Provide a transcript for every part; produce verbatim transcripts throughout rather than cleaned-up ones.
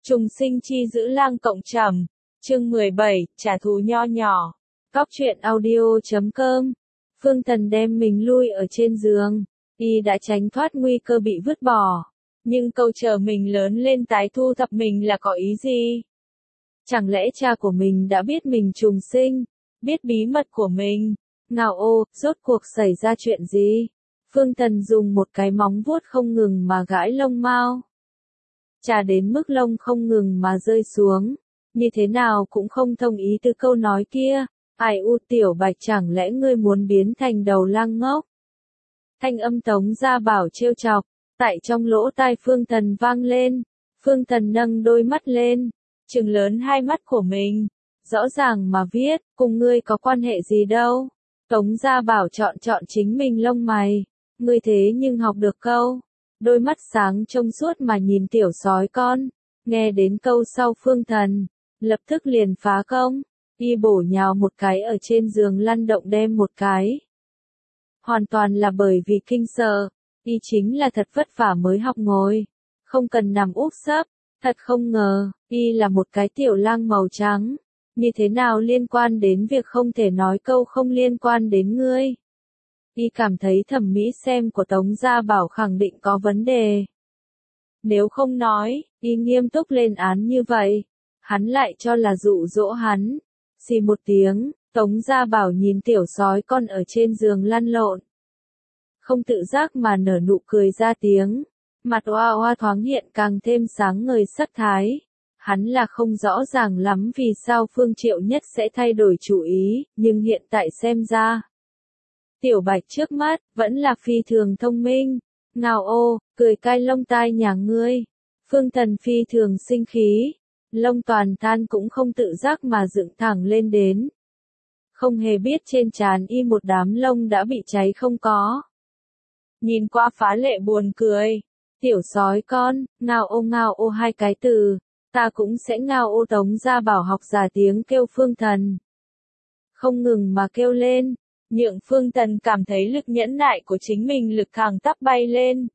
Trùng sinh chi giữ lang cộng trầm. Chương mười bảy, trả thù nho nhỏ. Góc truyện audio chấm com. Phương Thần đem mình lui ở trên giường. Y đã tránh thoát nguy cơ bị vứt bỏ. Nhưng câu chờ mình lớn lên tái thu thập mình là có ý gì? Chẳng lẽ cha của mình đã biết mình trùng sinh? Biết bí mật của mình? Ngao ô, rốt cuộc xảy ra chuyện gì? Phương Thần dùng một cái móng vuốt không ngừng mà gãi lông mao. Chà đến mức lông không ngừng mà rơi xuống. Như thế nào cũng không thông ý từ câu nói kia. Ai u Tiểu Bạch, chẳng lẽ ngươi muốn biến thành đầu lang ngốc? Thanh âm Tống Gia Bảo trêu chọc, tại trong lỗ tai Phương Thần vang lên. Phương Thần nâng đôi mắt lên, trừng lớn hai mắt của mình. Rõ ràng mà viết, cùng ngươi có quan hệ gì đâu. Tống Gia Bảo chọn chọn chính mình lông mày. Ngươi thế nhưng học được câu. Đôi mắt sáng trông suốt mà nhìn tiểu sói con. Nghe đến câu sau Phương Thần, lập tức liền phá công. Y bổ nhào một cái ở trên giường lăn động đem một cái. Hoàn toàn là bởi vì kinh sợ. Y chính là thật vất vả mới học ngồi. Không cần nằm úp sấp. Thật không ngờ, Y là một cái tiểu lang màu trắng. Như thế nào liên quan đến việc không thể nói câu không liên quan đến ngươi? Y cảm thấy thẩm mỹ xem của Tống Gia Bảo khẳng định có vấn đề. Nếu không nói, Y nghiêm túc lên án như vậy. Hắn lại cho là dụ dỗ hắn. Xì một tiếng, Tống Gia Bảo nhìn tiểu sói con ở trên giường lăn lộn. Không tự giác mà nở nụ cười ra tiếng. Mặt oa oa thoáng hiện càng thêm sáng ngời sắc thái. Hắn là không rõ ràng lắm vì sao Phương Triệu Nhất sẽ thay đổi chủ ý, nhưng hiện tại xem ra. Tiểu Bạch trước mắt, vẫn là phi thường thông minh. Ngao ô, cười cay lông tai nhà ngươi. Phương Thần phi thường sinh khí. Lông toàn than cũng không tự giác mà dựng thẳng lên đến. Không hề biết trên trán Y một đám lông đã bị cháy không có. Nhìn qua phá lệ buồn cười. Tiểu sói con, ngao ô ngao ô hai cái từ. Ta cũng sẽ ngao ô. Tống Gia Bảo học giả tiếng kêu Phương Thần. Không ngừng mà kêu lên. Nhượng Phương Thần cảm thấy lực nhẫn nại của chính mình lực thẳng tắp bay lên.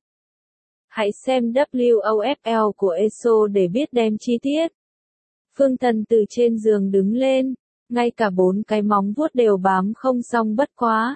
Hãy xem W O F L của e ét o để biết đem chi tiết. Phương Thần từ trên giường đứng lên, ngay cả bốn cái móng vuốt đều bám không xong bất quá.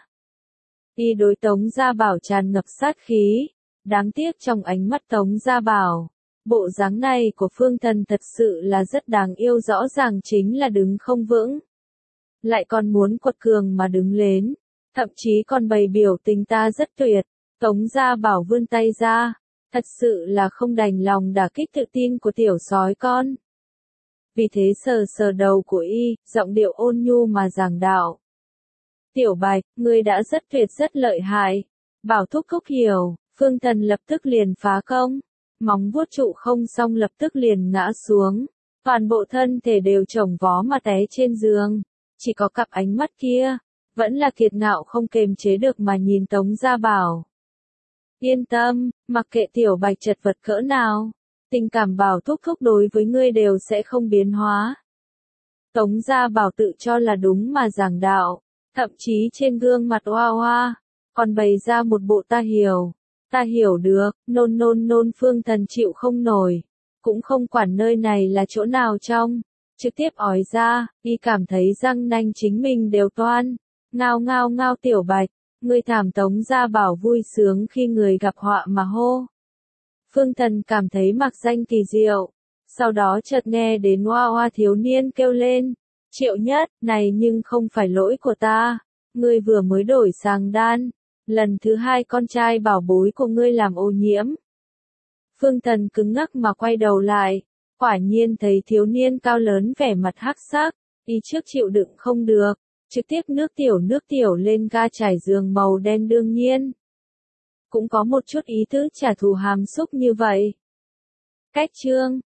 Y đối Tống Gia Bảo tràn ngập sát khí, đáng tiếc trong ánh mắt Tống Gia Bảo, bộ dáng này của Phương Thần thật sự là rất đáng yêu, rõ ràng chính là đứng không vững. Lại còn muốn quật cường mà đứng lên, thậm chí còn bày biểu tình ta rất tuyệt. Tống Gia Bảo vươn tay ra, thật sự là không đành lòng đả kích tự tin của tiểu sói con. Vì thế sờ sờ đầu của Y, giọng điệu ôn nhu mà giảng đạo. Tiểu Bạch, ngươi đã rất tuyệt rất lợi hại. Bảo thúc thúc hiểu. Phương Thần lập tức liền phá công. Móng vuốt trụ không xong lập tức liền ngã xuống. Toàn bộ thân thể đều chồng vó mà té trên giường. Chỉ có cặp ánh mắt kia, vẫn là kiệt ngạo không kềm chế được mà nhìn Tống Gia Bảo. Yên tâm, mặc kệ Tiểu Bạch chật vật cỡ nào, tình cảm Bảo thúc thúc đối với ngươi đều sẽ không biến hóa. Tống Gia Bảo tự cho là đúng mà giảng đạo, thậm chí trên gương mặt oa oa, còn bày ra một bộ ta hiểu, ta hiểu được, nôn nôn nôn. Phương Thần chịu không nổi, cũng không quản nơi này là chỗ nào trong, trực tiếp ói ra. Y cảm thấy răng nanh chính mình đều toan. Ngao ngao ngao. Tiểu Bạch, ngươi thảm. Tống Gia Bảo vui sướng khi người gặp họa mà hô. Phương Thần cảm thấy mặc danh kỳ diệu, sau đó chợt nghe đến oa oa thiếu niên kêu lên. Triệu Nhất, này nhưng không phải lỗi của ta, ngươi vừa mới đổi sang đan, lần thứ hai con trai bảo bối của ngươi làm ô nhiễm. Phương Thần cứng ngắc mà quay đầu lại, quả nhiên thấy thiếu niên cao lớn vẻ mặt hắc sắc. Y trước chịu đựng không được, trực tiếp nước tiểu nước tiểu lên ga trải giường màu đen. Đương nhiên, cũng có một chút ý tứ trả thù hàm xúc như vậy. Cách chương